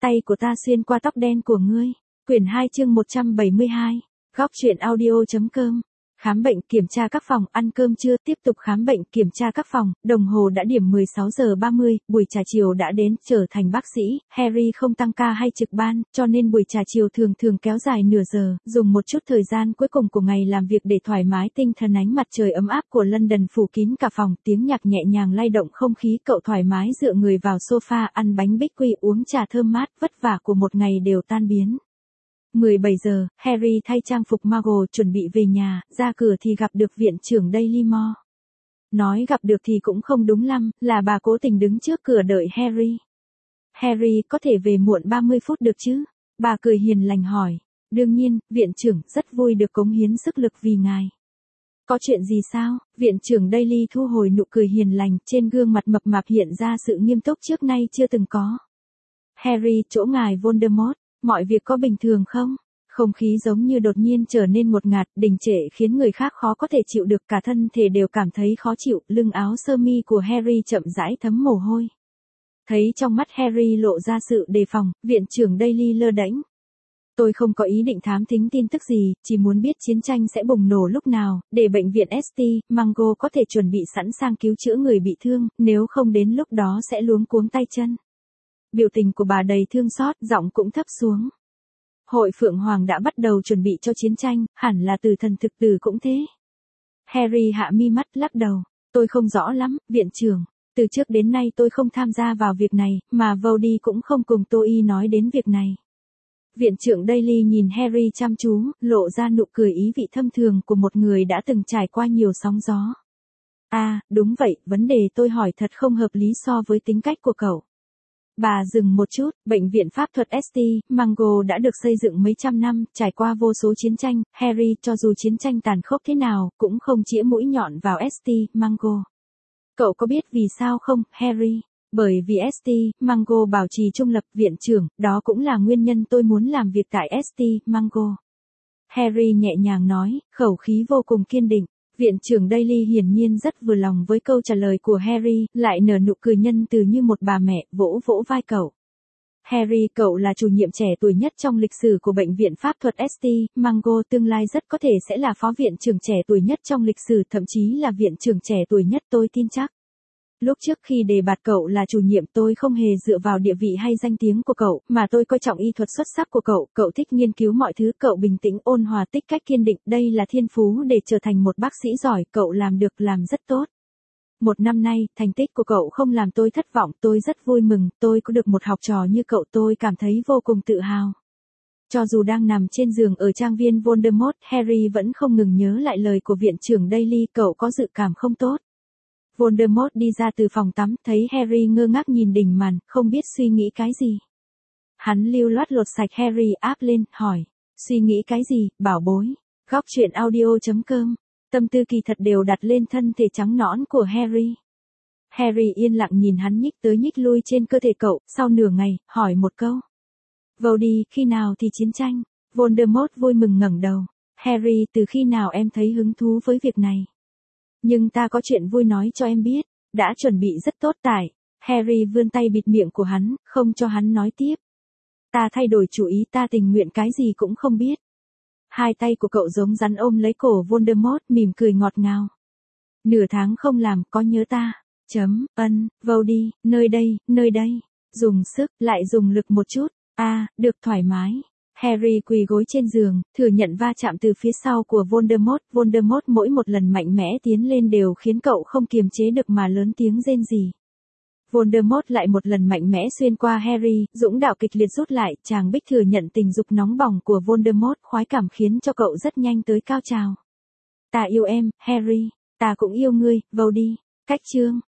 tay của ta xuyên qua tóc đen của ngươi. Quyển 2 chương 172. Góc truyện audio.com. Khám bệnh, kiểm tra các phòng, ăn cơm trưa, tiếp tục khám bệnh, kiểm tra các phòng, đồng hồ đã điểm 16 giờ 30, buổi trà chiều đã đến, trở thành bác sĩ, Harry không tăng ca hay trực ban, cho nên buổi trà chiều thường thường kéo dài nửa giờ, dùng một chút thời gian cuối cùng của ngày làm việc để thoải mái tinh thần. Ánh mặt trời ấm áp của London phủ kín cả phòng, tiếng nhạc nhẹ nhàng lay động không khí, cậu thoải mái dựa người vào sofa, ăn bánh bích quy, uống trà thơm mát, vất vả của một ngày đều tan biến. 17 giờ, Harry thay trang phục Margot chuẩn bị về nhà, ra cửa thì gặp được viện trưởng Dailymore. Nói gặp được thì cũng không đúng lắm, là bà cố tình đứng trước cửa đợi Harry. Harry có thể về muộn 30 phút được chứ? Bà cười hiền lành hỏi. Đương nhiên, viện trưởng, rất vui được cống hiến sức lực vì ngài. Có chuyện gì sao? Viện trưởng Daily thu hồi nụ cười hiền lành, trên gương mặt mập mạp hiện ra sự nghiêm túc trước nay chưa từng có. Harry, chỗ ngài Voldemort. Mọi việc có bình thường không? Không khí giống như đột nhiên trở nên ngột ngạt, đình trệ khiến người khác khó có thể chịu được, cả thân thể đều cảm thấy khó chịu, lưng áo sơ mi của Harry chậm rãi thấm mồ hôi. Thấy trong mắt Harry lộ ra sự đề phòng, viện trưởng Daily lơ đễnh. Tôi không có ý định thám thính tin tức gì, chỉ muốn biết chiến tranh sẽ bùng nổ lúc nào, để bệnh viện St. Mungo có thể chuẩn bị sẵn sàng cứu chữa người bị thương, nếu không đến lúc đó sẽ luống cuống tay chân. Biểu tình của bà đầy thương xót, giọng cũng thấp xuống. Hội Phượng Hoàng đã bắt đầu chuẩn bị cho chiến tranh, hẳn là Tử Thần thực tử cũng thế. Harry hạ mi mắt lắc đầu. Tôi không rõ lắm, viện trưởng. Từ trước đến nay tôi không tham gia vào việc này, mà Vody cũng không cùng tôi nói đến việc này. Viện trưởng Daily nhìn Harry chăm chú, lộ ra nụ cười ý vị thâm thường của một người đã từng trải qua nhiều sóng gió. À, đúng vậy, vấn đề tôi hỏi thật không hợp lý so với tính cách của cậu. Bà dừng một chút, bệnh viện pháp thuật St. Mungo đã được xây dựng mấy trăm năm, trải qua vô số chiến tranh, Harry, cho dù chiến tranh tàn khốc thế nào, cũng không chĩa mũi nhọn vào St. Mungo. Cậu có biết vì sao không, Harry? Bởi vì St. Mungo bảo trì trung lập, viện trưởng, đó cũng là nguyên nhân tôi muốn làm việc tại St. Mungo. Harry nhẹ nhàng nói, khẩu khí vô cùng kiên định. Viện trưởng Daily hiển nhiên rất vừa lòng với câu trả lời của Harry, lại nở nụ cười nhân từ như một bà mẹ, vỗ vỗ vai cậu. Harry, cậu là chủ nhiệm trẻ tuổi nhất trong lịch sử của bệnh viện pháp thuật St. Mungo, tương lai rất có thể sẽ là phó viện trưởng trẻ tuổi nhất trong lịch sử, thậm chí là viện trưởng trẻ tuổi nhất, tôi tin chắc. Lúc trước khi đề bạt cậu là chủ nhiệm, tôi không hề dựa vào địa vị hay danh tiếng của cậu, mà tôi coi trọng y thuật xuất sắc của cậu, cậu thích nghiên cứu mọi thứ, cậu bình tĩnh ôn hòa, tích cách kiên định, đây là thiên phú để trở thành một bác sĩ giỏi, cậu làm được, làm rất tốt. Một năm nay, thành tích của cậu không làm tôi thất vọng, tôi rất vui mừng, tôi có được một học trò như cậu, tôi cảm thấy vô cùng tự hào. Cho dù đang nằm trên giường ở trang viên Voldemort, Harry vẫn không ngừng nhớ lại lời của viện trưởng Daily, cậu có dự cảm không tốt. Voldemort đi ra từ phòng tắm, thấy Harry ngơ ngác nhìn đỉnh màn, không biết suy nghĩ cái gì. Hắn lưu loát lột sạch Harry áp lên, hỏi, suy nghĩ cái gì, bảo bối? Góc truyện audio.com. Tâm tư kỳ thật đều đặt lên thân thể trắng nõn của Harry. Harry yên lặng nhìn hắn nhích tới nhích lui trên cơ thể cậu, sau nửa ngày, hỏi một câu. Vody, khi nào thì chiến tranh? Voldemort vui mừng ngẩng đầu. Harry, từ khi nào em thấy hứng thú với việc này? Nhưng ta có chuyện vui nói cho em biết, đã chuẩn bị rất tốt tải. Harry vươn tay bịt miệng của hắn, không cho hắn nói tiếp. Ta thay đổi chủ ý, ta tình nguyện cái gì cũng không biết. Hai tay của cậu giống rắn ôm lấy cổ Voldemort, mỉm cười ngọt ngào. Nửa tháng không làm, có nhớ ta? Vody, nơi đây. Dùng sức, lại dùng lực một chút. Được, thoải mái. Harry quỳ gối trên giường, thừa nhận va chạm từ phía sau của Voldemort mỗi một lần mạnh mẽ tiến lên đều khiến cậu không kiềm chế được mà lớn tiếng rên rỉ. Voldemort lại một lần mạnh mẽ xuyên qua Harry, dũng đạo kịch liệt rút lại, chàng Bích thừa nhận tình dục nóng bỏng của Voldemort, khoái cảm khiến cho cậu rất nhanh tới cao trào. Ta yêu em, Harry, ta cũng yêu ngươi, Vody. Cách chương.